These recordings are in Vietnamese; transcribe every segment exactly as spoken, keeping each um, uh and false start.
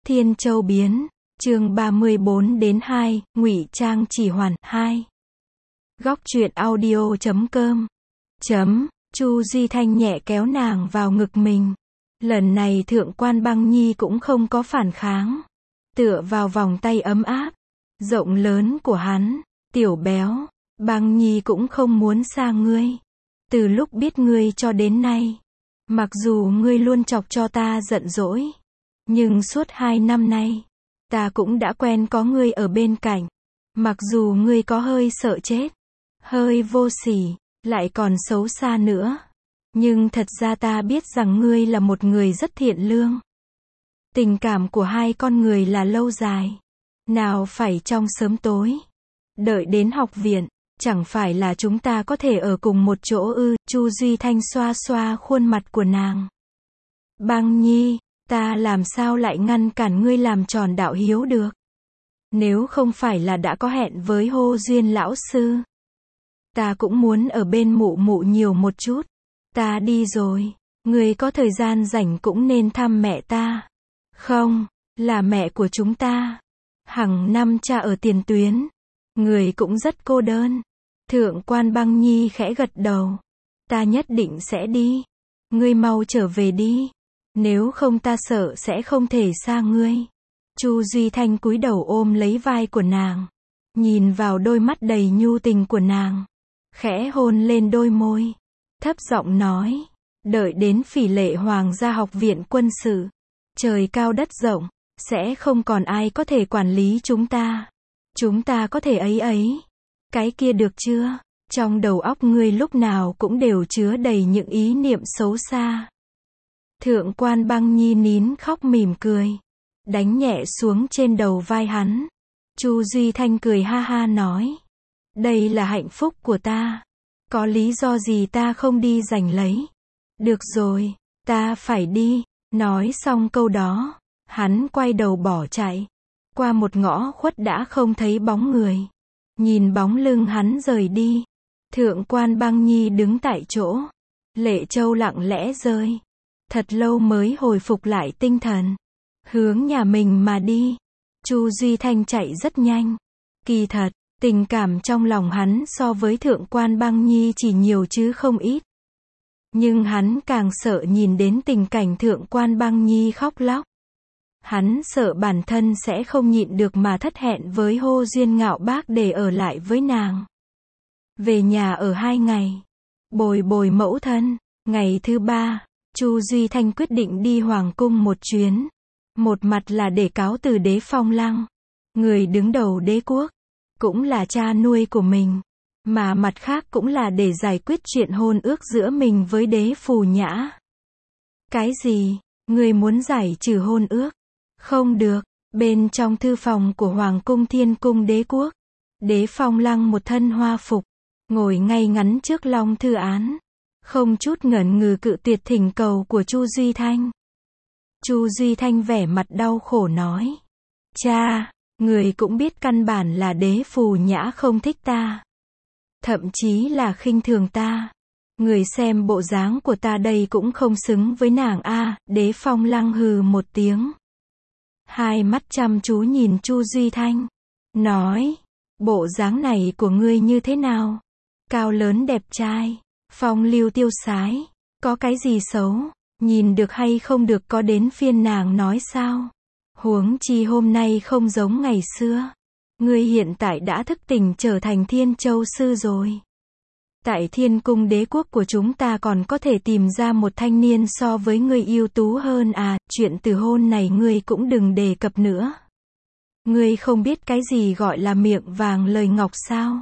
Thiên Châu biến, chương ba mươi bốn đến hai, ngụy trang chỉ hoàn, hai. Góc truyện audio chấm com. Chấm, Chu Duy Thanh nhẹ kéo nàng vào ngực mình. Lần này Thượng Quan Băng Nhi cũng không có phản kháng. Tựa vào vòng tay ấm áp, rộng lớn của hắn, tiểu béo, Băng Nhi cũng không muốn xa ngươi. Từ lúc biết ngươi cho đến nay, mặc dù ngươi luôn chọc cho ta giận dỗi, nhưng suốt hai năm nay, ta cũng đã quen có ngươi ở bên cạnh. Mặc dù ngươi có hơi sợ chết, hơi vô sỉ, lại còn xấu xa nữa, nhưng thật ra ta biết rằng ngươi là một người rất thiện lương. Tình cảm của hai con người là lâu dài, nào phải trong sớm tối. Đợi đến học viện, chẳng phải là chúng ta có thể ở cùng một chỗ ư? Chu Duy Thanh xoa xoa khuôn mặt của nàng. Băng Nhi, ta làm sao lại ngăn cản ngươi làm tròn đạo hiếu được? Nếu không phải là đã có hẹn với Hô Duyên lão sư, ta cũng muốn ở bên mụ mụ nhiều một chút. Ta đi rồi, ngươi có thời gian rảnh cũng nên thăm mẹ ta. Không, là mẹ của chúng ta. Hằng năm cha ở tiền tuyến, người cũng rất cô đơn. Thượng Quan Băng Nhi khẽ gật đầu. Ta nhất định sẽ đi. Ngươi mau trở về đi. Nếu không ta sợ sẽ không thể xa ngươi. Chu Duy Thanh cúi đầu ôm lấy vai của nàng, nhìn vào đôi mắt đầy nhu tình của nàng, khẽ hôn lên đôi môi, thấp giọng nói, đợi đến Phỉ Lệ Hoàng gia học viện quân sự, trời cao đất rộng, sẽ không còn ai có thể quản lý chúng ta. Chúng ta có thể ấy ấy. Cái kia được chưa? Trong đầu óc ngươi lúc nào cũng đều chứa đầy những ý niệm xấu xa. Thượng Quan Băng Nhi nín khóc mỉm cười, đánh nhẹ xuống trên đầu vai hắn. Chu Duy Thanh cười ha ha nói, đây là hạnh phúc của ta. Có lý do gì ta không đi giành lấy? Được rồi, ta phải đi. Nói xong câu đó, hắn quay đầu bỏ chạy. Qua một ngõ khuất đã không thấy bóng người. Nhìn bóng lưng hắn rời đi, Thượng Quan Băng Nhi đứng tại chỗ, lệ châu lặng lẽ rơi. Thật lâu mới hồi phục lại tinh thần, hướng nhà mình mà đi. Chu Duy Thanh chạy rất nhanh. Kỳ thật, tình cảm trong lòng hắn so với Thượng Quan Băng Nhi chỉ nhiều chứ không ít. Nhưng hắn càng sợ nhìn đến tình cảnh Thượng Quan Băng Nhi khóc lóc. Hắn sợ bản thân sẽ không nhịn được mà thất hẹn với Hô Duyên Ngạo Bác để ở lại với nàng. Về nhà ở hai ngày, bồi bồi mẫu thân. Ngày thứ ba, Chu Duy Thanh quyết định đi Hoàng cung một chuyến. Một mặt là để cáo từ Đế Phong Lăng, người đứng đầu đế quốc, cũng là cha nuôi của mình. Mà mặt khác cũng là để giải quyết chuyện hôn ước giữa mình với Đế Phù Nhã. Cái gì? Người muốn giải trừ hôn ước? Không được. Bên trong thư phòng của Hoàng cung Thiên cung đế quốc, Đế Phong Lăng một thân hoa phục, ngồi ngay ngắn trước long thư án, không chút ngần ngừ cự tuyệt thỉnh cầu của Chu Duy Thanh. Chu Duy Thanh vẻ mặt đau khổ nói, cha, người cũng biết căn bản là Đế Phù Nhã không thích ta, thậm chí là khinh thường ta. Người xem bộ dáng của ta đây cũng không xứng với nàng a. À. Đế Phong Lăng hừ một tiếng, hai mắt chăm chú nhìn Chu Duy Thanh, nói, bộ dáng này của ngươi như thế nào? Cao lớn đẹp trai, phong lưu tiêu sái, có cái gì xấu? Nhìn được hay không được có đến phiên nàng nói sao? Huống chi hôm nay không giống ngày xưa. Ngươi hiện tại đã thức tỉnh trở thành Thiên Châu sư rồi. Tại Thiên cung đế quốc của chúng ta còn có thể tìm ra một thanh niên so với ngươi ưu tú hơn à? Chuyện từ hôn này ngươi cũng đừng đề cập nữa. Ngươi không biết cái gì gọi là miệng vàng lời ngọc sao?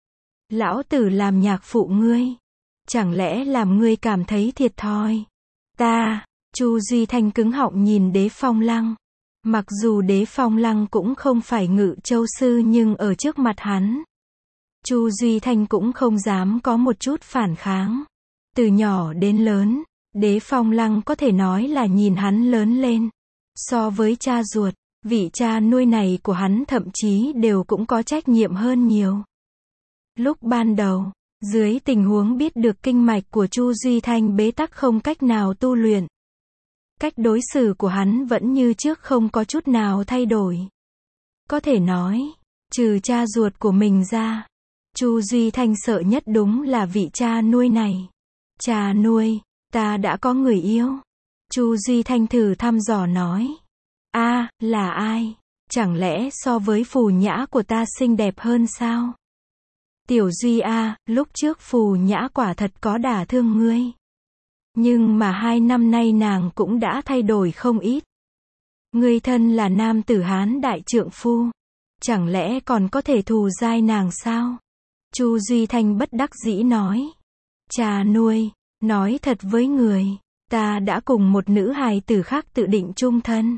Lão tử làm nhạc phụ ngươi, chẳng lẽ làm ngươi cảm thấy thiệt thòi? Ta, Chu Duy Thanh cứng họng nhìn Đế Phong Lăng. Mặc dù Đế Phong Lăng cũng không phải Ngự Châu sư nhưng ở trước mặt hắn, Chu Duy Thanh cũng không dám có một chút phản kháng. Từ nhỏ đến lớn, Đế Phong Lăng có thể nói là nhìn hắn lớn lên. So với cha ruột, vị cha nuôi này của hắn thậm chí đều cũng có trách nhiệm hơn nhiều. Lúc ban đầu, dưới tình huống biết được kinh mạch của Chu Duy Thanh bế tắc không cách nào tu luyện, Cách đối xử của hắn vẫn như trước không có chút nào thay đổi. Có thể nói, trừ cha ruột của mình ra, Chu Duy Thanh sợ nhất đúng là vị cha nuôi này. Cha nuôi, ta đã có người yêu. Chu Duy Thanh thử thăm dò nói. A, là ai? Chẳng lẽ so với Phù Nhã của ta xinh đẹp hơn sao? Tiểu Duy a, lúc trước Phù Nhã quả thật có đả thương ngươi. Nhưng mà hai năm nay nàng cũng đã thay đổi không ít. Ngươi thân là nam tử Hán đại trượng phu, chẳng lẽ còn có thể thù dai nàng sao? Chu Duy Thanh bất đắc dĩ nói. Cha nuôi, nói thật với người, ta đã cùng một nữ hài tử khác tự định chung thân.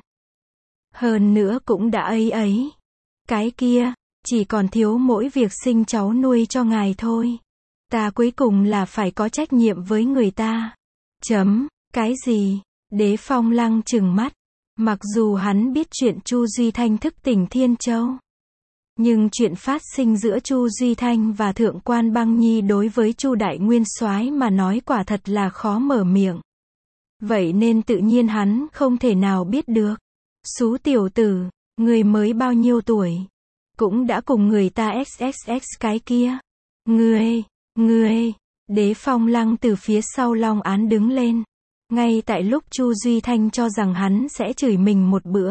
Hơn nữa cũng đã ấy ấy. Cái kia, chỉ còn thiếu mỗi việc sinh cháu nuôi cho ngài thôi. Ta cuối cùng là phải có trách nhiệm với người ta. Chấm, cái gì? Đế Phong Lăng trừng mắt. Mặc dù hắn biết chuyện Chu Duy Thanh thức tỉnh Thiên Châu, nhưng chuyện phát sinh giữa Chu Duy Thanh và Thượng quan Băng Nhi đối với Chu Đại Nguyên Soái mà nói quả thật là khó mở miệng. Vậy nên tự nhiên hắn không thể nào biết được. Xú tiểu tử, người mới bao nhiêu tuổi, cũng đã cùng người ta xxx cái kia. Ngươi, ngươi, Đế Phong Lăng từ phía sau Long Án đứng lên. Ngay tại lúc Chu Duy Thanh cho rằng hắn sẽ chửi mình một bữa,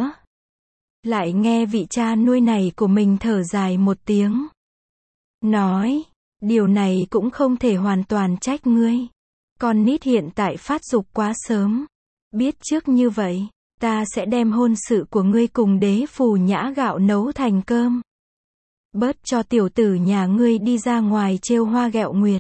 lại nghe vị cha nuôi này của mình thở dài một tiếng. Nói, điều này cũng không thể hoàn toàn trách ngươi. Con nít hiện tại phát dục quá sớm. Biết trước như vậy, ta sẽ đem hôn sự của ngươi cùng Đế Phù Nhã gạo nấu thành cơm. Bớt cho tiểu tử nhà ngươi đi ra ngoài trêu hoa ghẹo nguyệt.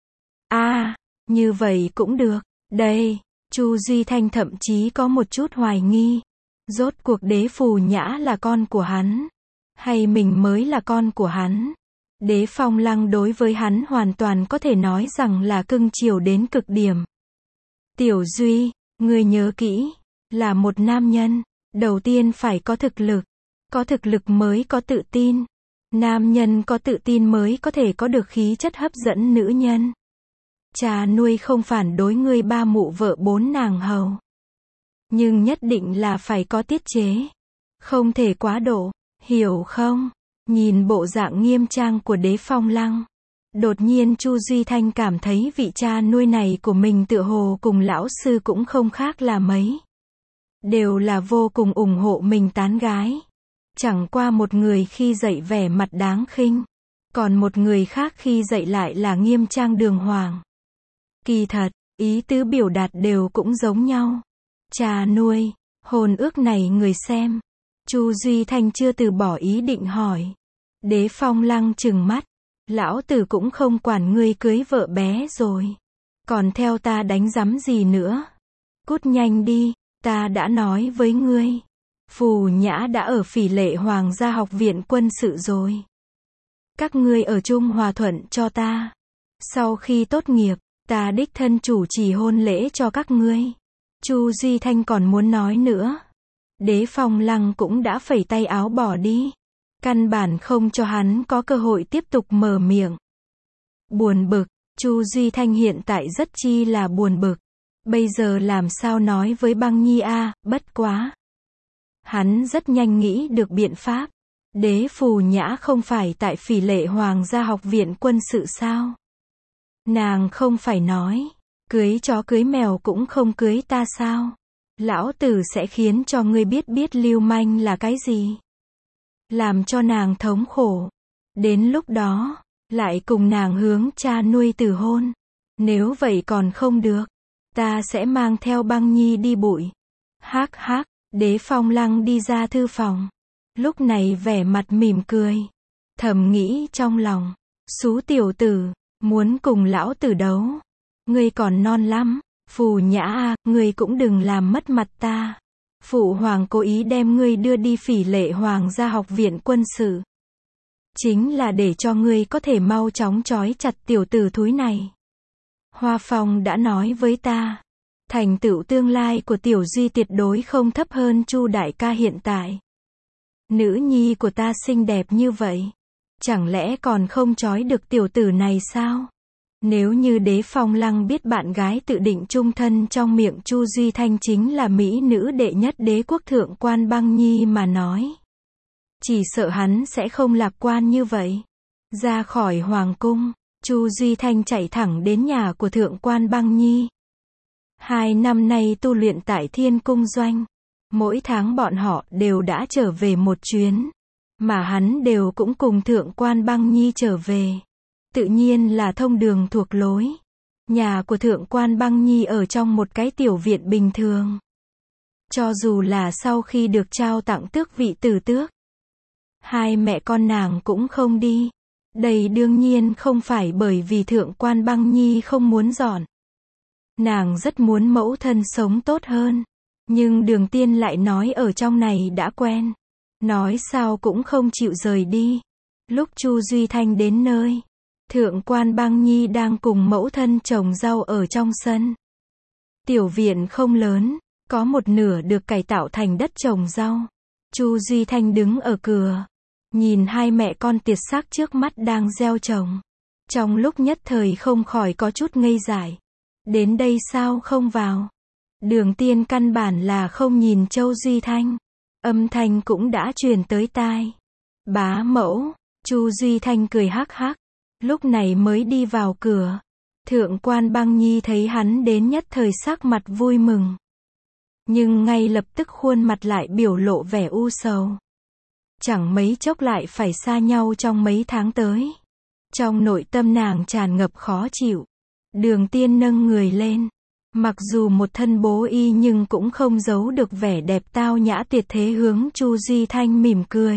A, à, như vậy cũng được. Đây, Chu Duy Thanh thậm chí có một chút hoài nghi. Rốt cuộc Đế Phù Nhã là con của hắn, hay mình mới là con của hắn? Đế Phong Lăng đối với hắn hoàn toàn có thể nói rằng là cưng chiều đến cực điểm. Tiểu Duy, ngươi nhớ kỹ, là một nam nhân, đầu tiên phải có thực lực. Có thực lực mới có tự tin. Nam nhân có tự tin mới có thể có được khí chất hấp dẫn nữ nhân. Cha nuôi không phản đối ngươi ba mụ vợ bốn nàng hầu. Nhưng nhất định là phải có tiết chế. Không thể quá độ, hiểu không? Nhìn bộ dạng nghiêm trang của Đế Phong Lăng, đột nhiên Chu Duy Thanh cảm thấy vị cha nuôi này của mình tựa hồ cùng lão sư cũng không khác là mấy. Đều là vô cùng ủng hộ mình tán gái. Chẳng qua một người khi dạy vẻ mặt đáng khinh, còn một người khác khi dạy lại là nghiêm trang đường hoàng. Kỳ thật, ý tứ biểu đạt đều cũng giống nhau. Cha nuôi, hôn ước này người xem. Chu Duy Thanh chưa từ bỏ ý định hỏi. Đế Phong Lăng trừng mắt. Lão tử cũng không quản ngươi cưới vợ bé rồi. Còn theo ta đánh giấm gì nữa. Cút nhanh đi, ta đã nói với ngươi. Phù Nhã đã ở Phỉ Lệ Hoàng gia học viện quân sự rồi. Các ngươi ở chung hòa thuận cho ta. Sau khi tốt nghiệp, ta đích thân chủ trì hôn lễ cho các ngươi. Chu Duy Thanh còn muốn nói nữa. Đế Phong Lăng cũng đã phẩy tay áo bỏ đi. Căn bản không cho hắn có cơ hội tiếp tục mở miệng. Buồn bực, Chu Duy Thanh hiện tại rất chi là buồn bực. Bây giờ làm sao nói với Băng Nhi a, bất quá. Hắn rất nhanh nghĩ được biện pháp. Đế Phù Nhã không phải tại Phỉ Lệ Hoàng gia học viện quân sự sao? Nàng không phải nói, cưới chó cưới mèo cũng không cưới ta sao? Lão tử sẽ khiến cho ngươi biết biết lưu manh là cái gì. Làm cho nàng thống khổ. Đến lúc đó, lại cùng nàng hướng cha nuôi từ hôn. Nếu vậy còn không được, ta sẽ mang theo Băng Nhi đi bụi. Hắc hắc, Đế Phong Lăng đi ra thư phòng. Lúc này vẻ mặt mỉm cười. Thầm nghĩ trong lòng, xú tiểu tử, muốn cùng lão tử đấu. Ngươi còn non lắm. Phù Nhã a, ngươi cũng đừng làm mất mặt ta. Phụ hoàng cố ý đem ngươi đưa đi Phỉ Lệ Hoàng gia học viện quân sự. Chính là để cho ngươi có thể mau chóng trói chặt tiểu tử thúi này. Hoa Phong đã nói với ta, thành tựu tương lai của Tiểu Duy tuyệt đối không thấp hơn Chu đại ca hiện tại. Nữ nhi của ta xinh đẹp như vậy, chẳng lẽ còn không trói được tiểu tử này sao? Nếu như Đế Phong Lăng biết bạn gái tự định chung thân trong miệng Chu Duy Thanh chính là mỹ nữ đệ nhất đế quốc thượng quan băng nhi mà nói, chỉ sợ hắn sẽ không lạc quan như vậy. Ra khỏi hoàng cung, Chu Duy Thanh chạy thẳng đến nhà của thượng quan băng nhi. Hai năm nay tu luyện tại Thiên Cung Doanh, mỗi tháng bọn họ đều đã trở về một chuyến, mà hắn đều cũng cùng thượng quan băng nhi trở về. Tự nhiên là thông đường thuộc lối. Nhà của thượng quan băng nhi ở trong một cái tiểu viện bình thường. Cho dù là sau khi được trao tặng tước vị tử tước, hai mẹ con nàng cũng không đi. Đây đương nhiên không phải bởi vì thượng quan băng nhi không muốn dọn. Nàng rất muốn mẫu thân sống tốt hơn. Nhưng Đường Tiên lại nói ở trong này đã quen. Nói sao cũng không chịu rời đi. Lúc Chu Duy Thanh đến nơi, thượng quan băng nhi đang cùng mẫu thân trồng rau ở trong sân. Tiểu viện không lớn, có một nửa được cải tạo thành đất trồng rau. Chu Duy Thanh đứng ở cửa, nhìn hai mẹ con tiệt xác trước mắt đang gieo trồng. Trong lúc nhất thời không khỏi có chút ngây dại. Đến đây sao không vào? Đường Tiên căn bản là không nhìn Châu Duy Thanh. Âm thanh cũng đã truyền tới tai. Bá mẫu, Chu Duy Thanh cười hắc hắc. Lúc này mới đi vào cửa. Thượng quan băng nhi thấy hắn đến nhất thời sắc mặt vui mừng. Nhưng ngay lập tức khuôn mặt lại biểu lộ vẻ u sầu. Chẳng mấy chốc lại phải xa nhau trong mấy tháng tới. Trong nội tâm nàng tràn ngập khó chịu. Đường Tiên nâng người lên. Mặc dù một thân bố y nhưng cũng không giấu được vẻ đẹp tao nhã tuyệt thế hướng Chu Duy Thanh mỉm cười.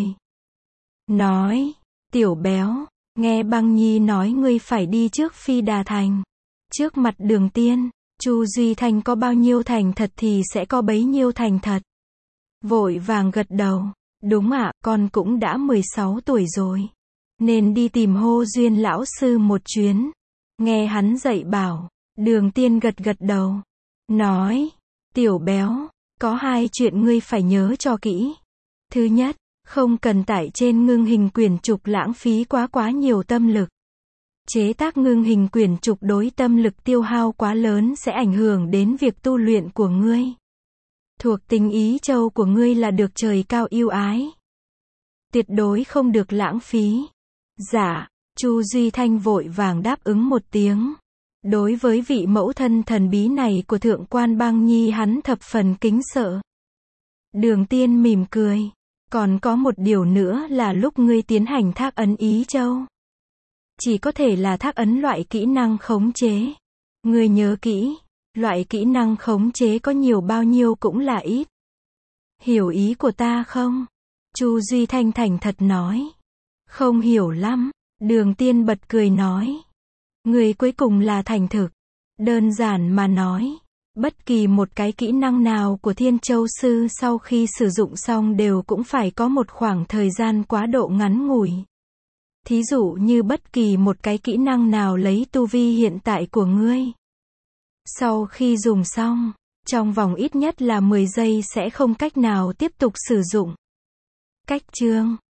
Nói, tiểu béo, nghe băng nhi nói ngươi phải đi trước Phi Đà Thành. Trước mặt Đường Tiên, Chu Duy Thanh có bao nhiêu thành thật thì sẽ có bấy nhiêu thành thật. Vội vàng gật đầu, đúng ạ, con cũng đã mười sáu tuổi rồi. Nên đi tìm Hô Duyên lão sư một chuyến. Nghe hắn dạy bảo, Đường Tiên gật gật đầu. Nói, tiểu béo, có hai chuyện ngươi phải nhớ cho kỹ. Thứ nhất, không cần tại trên ngưng hình quyển trục lãng phí quá quá nhiều tâm lực. Chế tác ngưng hình quyển trục đối tâm lực tiêu hao quá lớn sẽ ảnh hưởng đến việc tu luyện của ngươi. Thuộc tính ý châu của ngươi là được trời cao yêu ái. Tuyệt đối không được lãng phí. Dạ, Chu Duy Thanh vội vàng đáp ứng một tiếng. Đối với vị mẫu thân thần bí này của thượng quan băng nhi hắn thập phần kính sợ. Đường Tiên mỉm cười. Còn có một điều nữa là lúc ngươi tiến hành thác ấn ý châu, chỉ có thể là thác ấn loại kỹ năng khống chế. Ngươi nhớ kỹ, loại kỹ năng khống chế có nhiều bao nhiêu cũng là ít. Hiểu ý của ta không? Chu Duy Thanh thành thật nói. Không hiểu lắm. Đường Tiên bật cười nói. Ngươi cuối cùng là thành thực. Đơn giản mà nói, bất kỳ một cái kỹ năng nào của Thiên Châu Sư sau khi sử dụng xong đều cũng phải có một khoảng thời gian quá độ ngắn ngủi. Thí dụ như bất kỳ một cái kỹ năng nào lấy tu vi hiện tại của ngươi. Sau khi dùng xong, trong vòng ít nhất là mười giây sẽ không cách nào tiếp tục sử dụng. Cách chương